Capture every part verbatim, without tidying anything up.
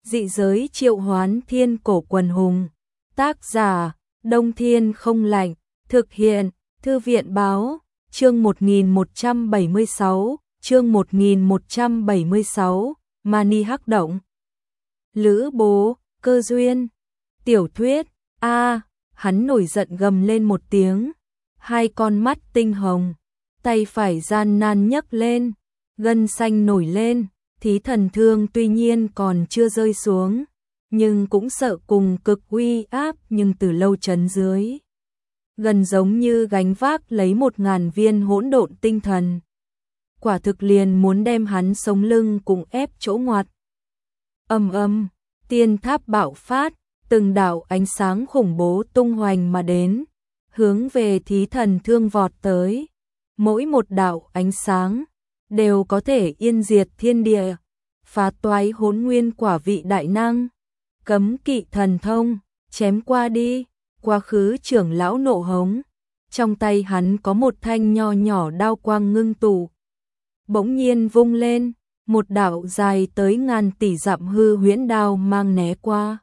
Dị giới triệu hoán thiên cổ quần hùng. Tác giả, Đông Thiên không lạnh. Thực hiện, Thư viện báo, chương một nghìn một trăm bảy mươi sáu, chương một nghìn một trăm bảy mươi sáu, Mani Hắc Động. Lữ bố, cơ duyên. Tiểu thuyết, a hắn nổi giận gầm lên một tiếng. Hai con mắt tinh hồng, tay phải gian nan nhấc lên, gân xanh nổi lên. Thí thần thương tuy nhiên còn chưa rơi xuống, nhưng cũng sợ cùng cực uy áp nhưng từ lâu trấn dưới. Gần giống như gánh vác lấy một ngàn viên hỗn độn tinh thần. Quả thực liền muốn đem hắn sống lưng cùng ép chỗ ngoặt. Âm âm, tiên tháp bạo phát, từng đạo ánh sáng khủng bố tung hoành mà đến, hướng về thí thần thương vọt tới. Mỗi một đạo ánh sáng đều có thể yên diệt thiên địa, phá toái hỗn nguyên quả vị đại năng. Cấm kỵ thần thông, chém qua đi. Quá khứ trưởng lão nộ hống, trong tay hắn có một thanh nho nhỏ đao quang ngưng tụ. Bỗng nhiên vung lên, một đạo dài tới ngàn tỷ dặm hư huyễn đao mang né qua.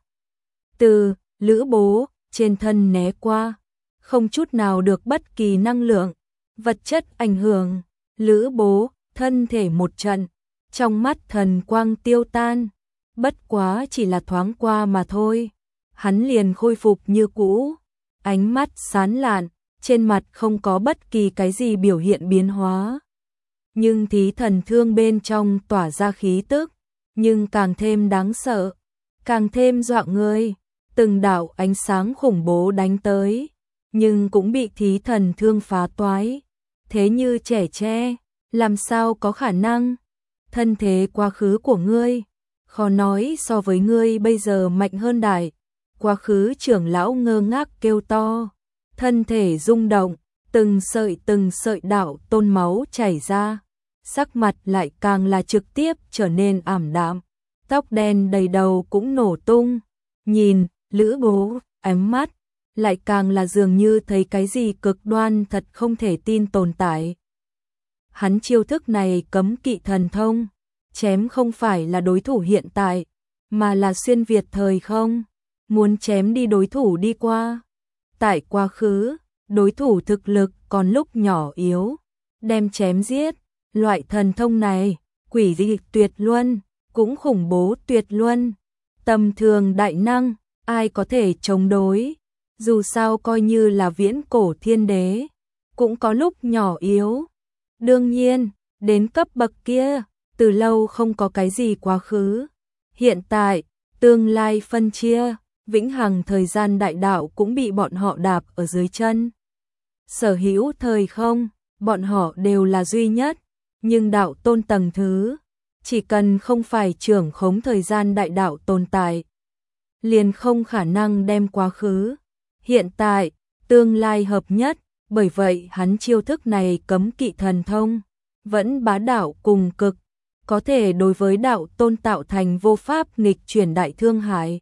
Từ Lữ bố trên thân né qua, không chút nào được bất kỳ năng lượng, vật chất ảnh hưởng. Lữ bố thân thể một trận, trong mắt thần quang tiêu tan, bất quá chỉ là thoáng qua mà thôi. Hắn liền khôi phục như cũ, ánh mắt sáng lạn, trên mặt không có bất kỳ cái gì biểu hiện biến hóa. Nhưng thí thần thương bên trong tỏa ra khí tức, nhưng càng thêm đáng sợ, càng thêm dọa người. Từng đạo ánh sáng khủng bố đánh tới, nhưng cũng bị thí thần thương phá toái. Thế như trẻ tre, làm sao có khả năng? Thân thế quá khứ của ngươi, khó nói so với ngươi bây giờ mạnh hơn đại. Quá khứ trưởng lão ngơ ngác kêu to, thân thể rung động, từng sợi từng sợi đạo tôn máu chảy ra, sắc mặt lại càng là trực tiếp trở nên ảm đạm, tóc đen đầy đầu cũng nổ tung. Nhìn Lữ bố, ánh mắt lại càng là dường như thấy cái gì cực đoan thật không thể tin tồn tại. Hắn chiêu thức này cấm kỵ thần thông, chém không phải là đối thủ hiện tại, mà là xuyên việt thời không. Muốn chém đi đối thủ đi qua. Tại quá khứ, đối thủ thực lực còn lúc nhỏ yếu, đem chém giết. Loại thần thông này, quỷ dị tuyệt luân, cũng khủng bố tuyệt luân. Tầm thường đại năng, ai có thể chống đối? Dù sao coi như là viễn cổ thiên đế, cũng có lúc nhỏ yếu. Đương nhiên, đến cấp bậc kia, từ lâu không có cái gì quá khứ. Hiện tại, tương lai phân chia, vĩnh hằng thời gian đại đạo cũng bị bọn họ đạp ở dưới chân. Sở hữu thời không, bọn họ đều là duy nhất, nhưng đạo tôn tầng thứ, chỉ cần không phải trưởng khống thời gian đại đạo tồn tại, liền không khả năng đem quá khứ, hiện tại, tương lai hợp nhất. Bởi vậy hắn chiêu thức này cấm kỵ thần thông, vẫn bá đạo cùng cực, có thể đối với đạo tôn tạo thành vô pháp nghịch chuyển đại thương hại.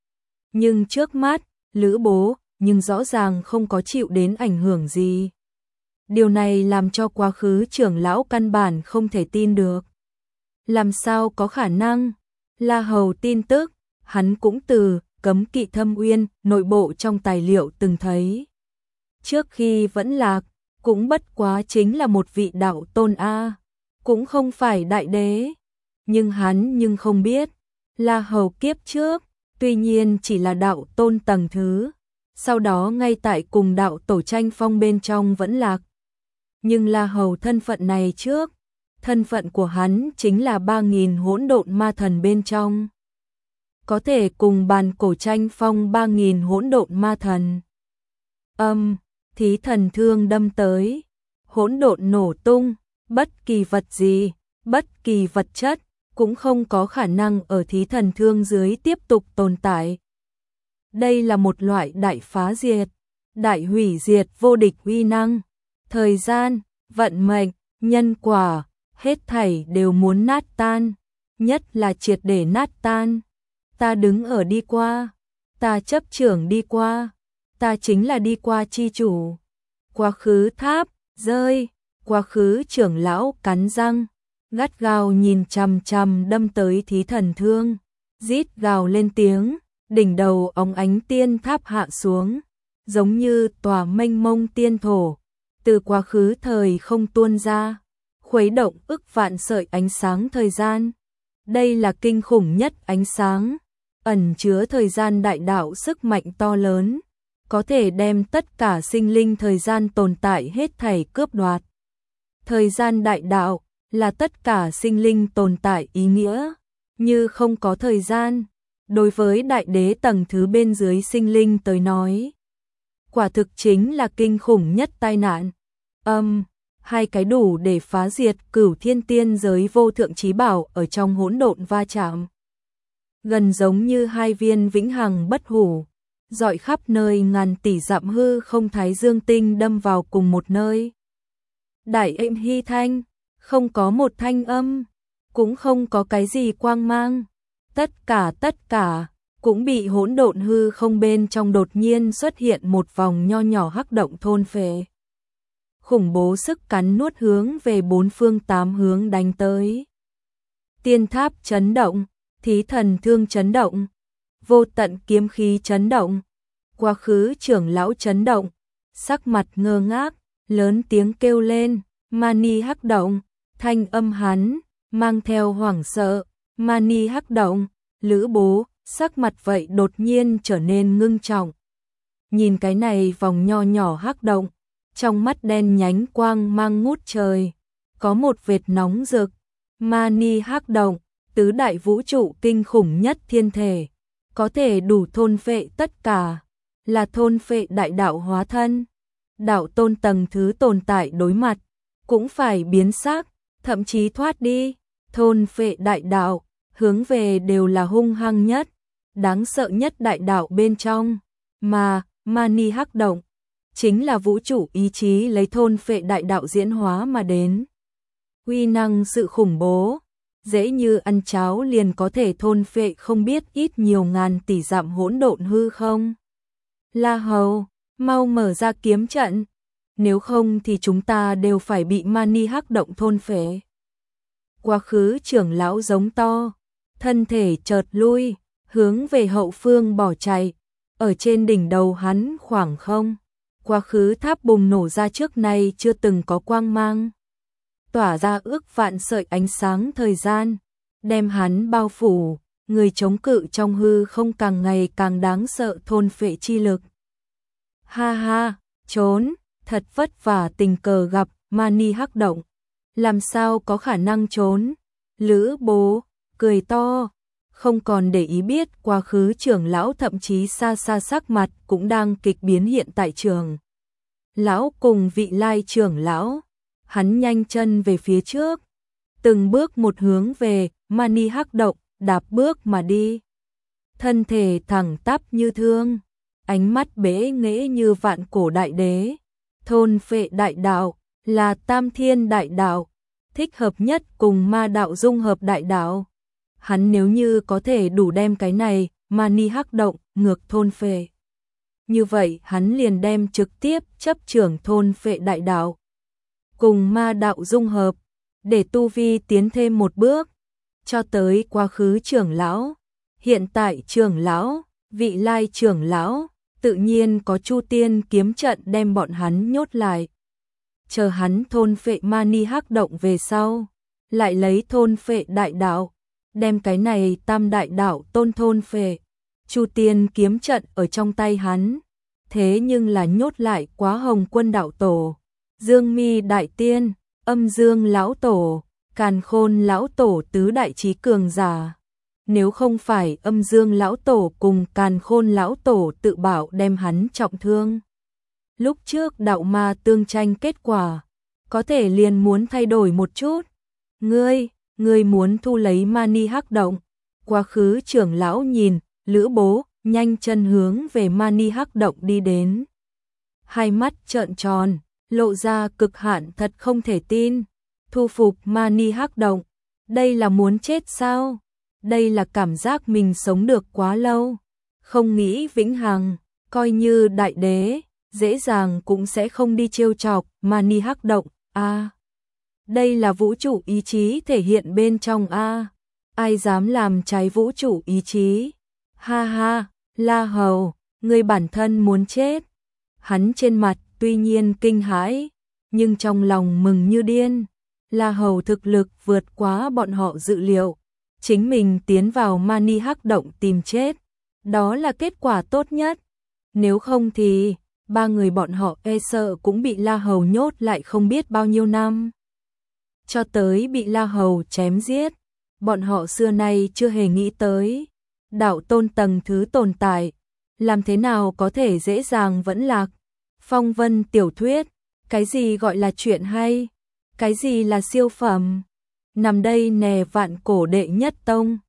Nhưng trước mắt, Lữ bố, nhưng rõ ràng không có chịu đến ảnh hưởng gì. Điều này làm cho quá khứ trưởng lão căn bản không thể tin được. Làm sao có khả năng? La Hầu tin tức, hắn cũng từ cấm kỵ thâm uyên, nội bộ trong tài liệu từng thấy. Trước khi vẫn lạc, cũng bất quá chính là một vị đạo tôn A, cũng không phải đại đế. Nhưng hắn nhưng không biết, La Hầu kiếp trước, tuy nhiên chỉ là đạo tôn tầng thứ, sau đó ngay tại cùng đạo tổ tranh phong bên trong vẫn lạc. Nhưng La Hầu thân phận này trước, thân phận của hắn chính là ba nghìn hỗn độn ma thần bên trong. Có thể cùng bàn cổ tranh phong ba nghìn hỗn độn ma thần. Âm, thí thần thương đâm tới, hỗn độn nổ tung, bất kỳ vật gì, bất kỳ vật chất, cũng không có khả năng ở thí thần thương dưới tiếp tục tồn tại. Đây là một loại đại phá diệt, đại hủy diệt vô địch uy năng. Thời gian, vận mệnh, nhân quả, hết thảy đều muốn nát tan, nhất là triệt để nát tan. Ta đứng ở đi qua, ta chấp trưởng đi qua, ta chính là đi qua chi chủ. Quá khứ tháp, rơi, quá khứ trưởng lão cắn răng, gắt gao nhìn chằm chằm đâm tới thí thần thương. rít gào lên tiếng, đỉnh đầu óng ánh tiên tháp hạ xuống, giống như tòa mênh mông tiên thổ, từ quá khứ thời không tuôn ra, khuấy động ức vạn sợi ánh sáng thời gian. Đây là kinh khủng nhất ánh sáng, ẩn chứa thời gian đại đạo sức mạnh to lớn, có thể đem tất cả sinh linh thời gian tồn tại hết thảy cướp đoạt. Thời gian đại đạo là tất cả sinh linh tồn tại ý nghĩa, như không có thời gian, đối với đại đế tầng thứ bên dưới sinh linh tới nói, quả thực chính là kinh khủng nhất tai nạn. Âm, um, hai cái đủ để phá diệt cửu thiên tiên giới vô thượng chí bảo ở trong hỗn độn va chạm. Gần giống như hai viên vĩnh hằng bất hủ, rọi khắp nơi ngàn tỷ dặm hư không thái dương tinh đâm vào cùng một nơi. Đại êm hy thanh, không có một thanh âm, cũng không có cái gì quang mang. Tất cả tất cả, cũng bị hỗn độn hư không bên trong đột nhiên xuất hiện một vòng nho nhỏ hắc động thôn phệ. Khủng bố sức cắn nuốt hướng về bốn phương tám hướng đánh tới. Tiên tháp chấn động, thí thần thương chấn động, vô tận kiếm khí chấn động, quá khứ trưởng lão chấn động, sắc mặt ngơ ngác, lớn tiếng kêu lên, mani hắc động, thanh âm hắn, mang theo hoảng sợ, mani hắc động, Lữ Bố, sắc mặt vậy đột nhiên trở nên ngưng trọng. Nhìn cái này vòng nho nhỏ hắc động, trong mắt đen nhánh quang mang ngút trời, có một vệt nóng rực, mani hắc động, tứ đại vũ trụ kinh khủng nhất thiên thể, có thể đủ thôn phệ tất cả, là thôn phệ đại đạo hóa thân. Đạo tôn tầng thứ tồn tại đối mặt, cũng phải biến xác, thậm chí thoát đi, thôn phệ đại đạo, hướng về đều là hung hăng nhất, đáng sợ nhất đại đạo bên trong, mà mani hắc động chính là vũ trụ ý chí lấy thôn phệ đại đạo diễn hóa mà đến. Uy năng sự khủng bố, dễ như ăn cháo liền có thể thôn phệ không biết ít nhiều ngàn tỷ dặm hỗn độn hư không. La Hầu, mau mở ra kiếm trận, nếu không thì chúng ta đều phải bị mani hắc động thôn phệ. Quá khứ trưởng lão giống to, thân thể chợt lui, hướng về hậu phương bỏ chạy, ở trên đỉnh đầu hắn khoảng không. Quá khứ tháp bùng nổ ra trước nay chưa từng có quang mang, tỏa ra ước vạn sợi ánh sáng thời gian, đem hắn bao phủ, người chống cự trong hư không càng ngày càng đáng sợ thôn phệ chi lực. Ha ha, trốn, thật vất vả tình cờ gặp mani hắc động, làm sao có khả năng trốn. Lữ Bố cười to, không còn để ý biết quá khứ trưởng lão thậm chí xa xa sắc mặt cũng đang kịch biến hiện tại trường. Lão cùng vị lai trưởng lão, hắn nhanh chân về phía trước, từng bước một hướng về mani hắc động, đạp bước mà đi. Thân thể thẳng tắp như thương, ánh mắt bế nghễ như vạn cổ đại đế, thôn phệ đại đạo, là tam thiên đại đạo, thích hợp nhất cùng ma đạo dung hợp đại đạo. Hắn nếu như có thể đủ đem cái này, mani hắc động, ngược thôn phệ, như vậy hắn liền đem trực tiếp chấp trưởng thôn phệ đại đạo, cùng ma đạo dung hợp, để tu vi tiến thêm một bước, cho tới quá khứ trưởng lão, hiện tại trưởng lão, vị lai trưởng lão, tự nhiên có Chu Tiên kiếm trận đem bọn hắn nhốt lại. Chờ hắn thôn phệ mani hắc động về sau, lại lấy thôn phệ đại đạo, đem cái này tam đại đạo tôn thôn phệ. Chu Tiên kiếm trận ở trong tay hắn, thế nhưng là nhốt lại Quá Hồng Quân đạo tổ, Dương Mi đại tiên, Âm Dương lão tổ, Càn Khôn lão tổ tứ đại chí cường giả. Nếu không phải Âm Dương lão tổ cùng Càn Khôn lão tổ tự bảo đem hắn trọng thương, lúc trước đạo ma tương tranh kết quả, có thể liền muốn thay đổi một chút. Ngươi, ngươi muốn thu lấy mani hắc động. Quá khứ trưởng lão nhìn Lữ Bố, nhanh chân hướng về mani hắc động đi đến. Hai mắt trợn tròn, lộ ra cực hạn thật không thể tin. Thu phục mani hắc động, đây là muốn chết sao? Đây là cảm giác mình sống được quá lâu, không nghĩ vĩnh hằng, coi như đại đế, dễ dàng cũng sẽ không đi trêu chọc mani hắc động. A, đây là vũ trụ ý chí thể hiện bên trong a. ai dám làm trái vũ trụ ý chí. Ha ha, La Hầu, ngươi bản thân muốn chết. Hắn trên mặt tuy nhiên kinh hãi, nhưng trong lòng mừng như điên. La Hầu thực lực vượt quá bọn họ dự liệu, chính mình tiến vào Mani Hắc động tìm chết, đó là kết quả tốt nhất. Nếu không thì ba người bọn họ e sợ cũng bị La Hầu nhốt lại không biết bao nhiêu năm. Cho tới bị La Hầu chém giết, bọn họ xưa nay chưa hề nghĩ tới. Đạo tôn tầng thứ tồn tại, làm thế nào có thể dễ dàng vẫn lạc. Phong vân tiểu thuyết, cái gì gọi là chuyện hay, cái gì là siêu phẩm. Nằm đây nè vạn cổ đệ nhất tông,